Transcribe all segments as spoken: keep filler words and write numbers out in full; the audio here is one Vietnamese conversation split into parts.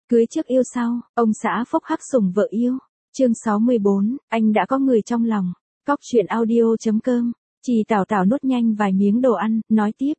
Cưới trước yêu sau, ông xã phốc hắc sủng vợ yêu. Chương sáu mươi bốn, anh đã có người trong lòng. Cóc truyện audio.com. Chị Tảo Tảo nuốt nhanh vài miếng đồ ăn, nói tiếp.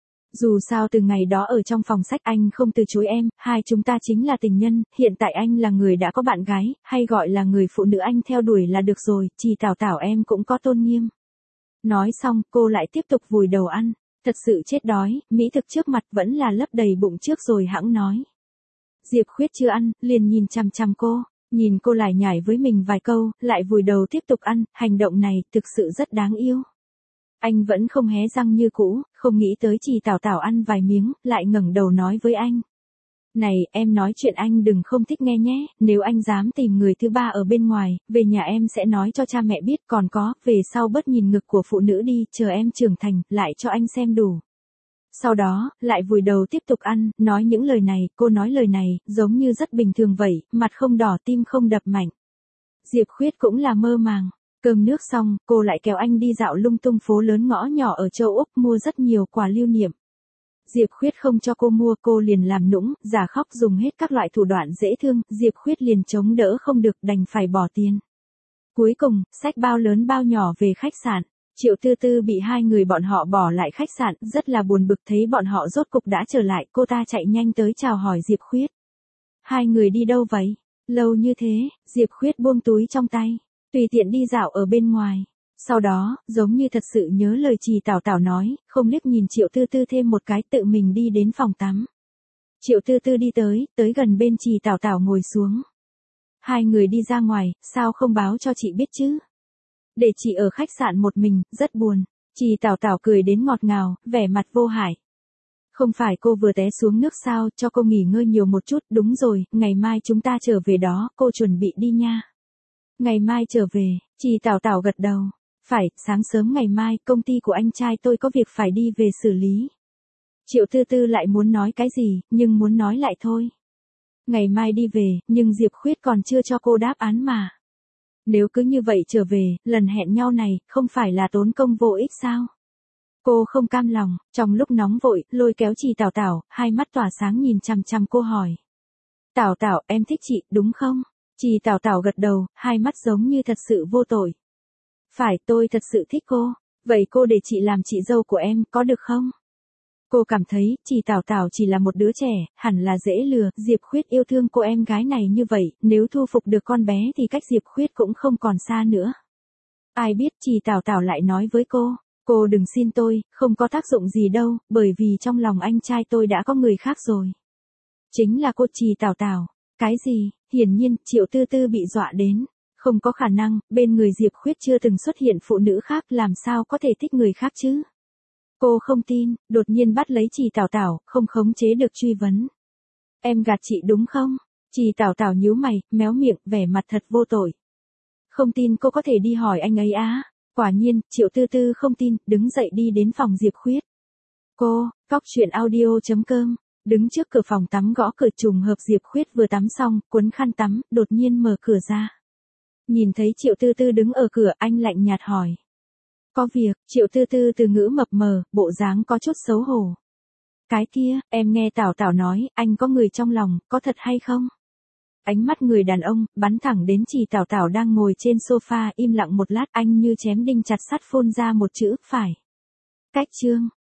Dù sao từ ngày đó ở trong phòng sách anh không từ chối em, hai chúng ta chính là tình nhân, hiện tại anh là người đã có bạn gái, hay gọi là người phụ nữ anh theo đuổi là được rồi, chị Tảo Tảo em cũng có tôn nghiêm. Nói xong, cô lại tiếp tục vùi đầu ăn, thật sự chết đói, mỹ thực trước mặt vẫn là lấp đầy bụng trước rồi hẵng nói. Diệp Khuyết chưa ăn, liền nhìn chằm chằm cô, nhìn cô lại nhảy với mình vài câu, lại vùi đầu tiếp tục ăn, hành động này thực sự rất đáng yêu. Anh vẫn không hé răng như cũ, không nghĩ tới chị Tảo Tảo ăn vài miếng, lại ngẩng đầu nói với anh. Này, em nói chuyện anh đừng không thích nghe nhé, nếu anh dám tìm người thứ ba ở bên ngoài, về nhà em sẽ nói cho cha mẹ biết, còn có, về sau bớt nhìn ngực của phụ nữ đi, chờ em trưởng thành, lại cho anh xem đủ. Sau đó, lại vùi đầu tiếp tục ăn, nói những lời này, cô nói lời này, giống như rất bình thường vậy, mặt không đỏ tim không đập mạnh. Diệp Khuyết cũng là mơ màng. Cơm nước xong, cô lại kéo anh đi dạo lung tung phố lớn ngõ nhỏ ở châu Úc mua rất nhiều quà lưu niệm. Diệp Khuyết không cho cô mua, cô liền làm nũng, giả khóc dùng hết các loại thủ đoạn dễ thương, Diệp Khuyết liền chống đỡ không được đành phải bỏ tiền. Cuối cùng, xách bao lớn bao nhỏ về khách sạn. Triệu Tư Tư bị hai người bọn họ bỏ lại khách sạn, rất là buồn bực thấy bọn họ rốt cục đã trở lại, cô ta chạy nhanh tới chào hỏi Diệp Khuyết. Hai người đi đâu vậy? Lâu như thế, Diệp Khuyết buông túi trong tay, tùy tiện đi dạo ở bên ngoài. Sau đó, giống như thật sự nhớ lời chị Tảo Tảo nói, không liếc nhìn Triệu Tư Tư thêm một cái tự mình đi đến phòng tắm. Triệu Tư Tư đi tới, tới gần bên chị Tảo Tảo ngồi xuống. Hai người đi ra ngoài, sao không báo cho chị biết chứ? Để chị ở khách sạn một mình, rất buồn. Chị Tảo Tảo cười đến ngọt ngào, vẻ mặt vô hại. Không phải cô vừa té xuống nước sao, cho cô nghỉ ngơi nhiều một chút, đúng rồi, ngày mai chúng ta trở về đó, cô chuẩn bị đi nha. Ngày mai trở về, chị Tảo Tảo gật đầu. Phải, sáng sớm ngày mai, công ty của anh trai tôi có việc phải đi về xử lý. Triệu Tư Tư lại muốn nói cái gì, nhưng muốn nói lại thôi. Ngày mai đi về, nhưng Diệp Khuyết còn chưa cho cô đáp án mà. Nếu cứ như vậy trở về, lần hẹn nhau này, không phải là tốn công vô ích sao? Cô không cam lòng, trong lúc nóng vội, lôi kéo chị Tảo Tảo, hai mắt tỏa sáng nhìn chằm chằm cô hỏi. Tảo Tảo, em thích chị, đúng không? Chị Tảo Tảo gật đầu, hai mắt giống như thật sự vô tội. Phải, tôi thật sự thích cô. Vậy cô để chị làm chị dâu của em, có được không? Cô cảm thấy, chị Tảo Tảo chỉ là một đứa trẻ, hẳn là dễ lừa, Diệp Khuyết yêu thương cô em gái này như vậy, nếu thu phục được con bé thì cách Diệp Khuyết cũng không còn xa nữa. Ai biết chị Tảo Tảo lại nói với cô, cô đừng xin tôi, không có tác dụng gì đâu, bởi vì trong lòng anh trai tôi đã có người khác rồi. Chính là cô chị Tảo Tảo. Cái gì? Hiển nhiên, Triệu Tư Tư bị dọa đến. Không có khả năng, bên người Diệp Khuyết chưa từng xuất hiện phụ nữ khác, làm sao có thể thích người khác chứ? Cô không tin, đột nhiên bắt lấy chị Tảo Tảo, không khống chế được truy vấn. Em gạt chị đúng không? Chị Tảo Tảo nhíu mày, méo miệng, vẻ mặt thật vô tội. Không tin cô có thể đi hỏi anh ấy á. Quả nhiên, Triệu Tư Tư không tin, đứng dậy đi đến phòng Diệp Khuyết. Cô, cóc truyện audio.com, đứng trước cửa phòng tắm gõ cửa, trùng hợp Diệp Khuyết vừa tắm xong, cuốn khăn tắm, đột nhiên mở cửa ra. Nhìn thấy Triệu Tư Tư đứng ở cửa, anh lạnh nhạt hỏi. Có việc, Triệu Tư Tư từ ngữ mập mờ, bộ dáng có chút xấu hổ. Cái kia, em nghe Tảo Tảo nói, anh có người trong lòng, có thật hay không? Ánh mắt người đàn ông, bắn thẳng đến chị Tảo Tảo đang ngồi trên sofa, im lặng một lát, anh như chém đinh chặt sắt phun ra một chữ, phải. Cách chương.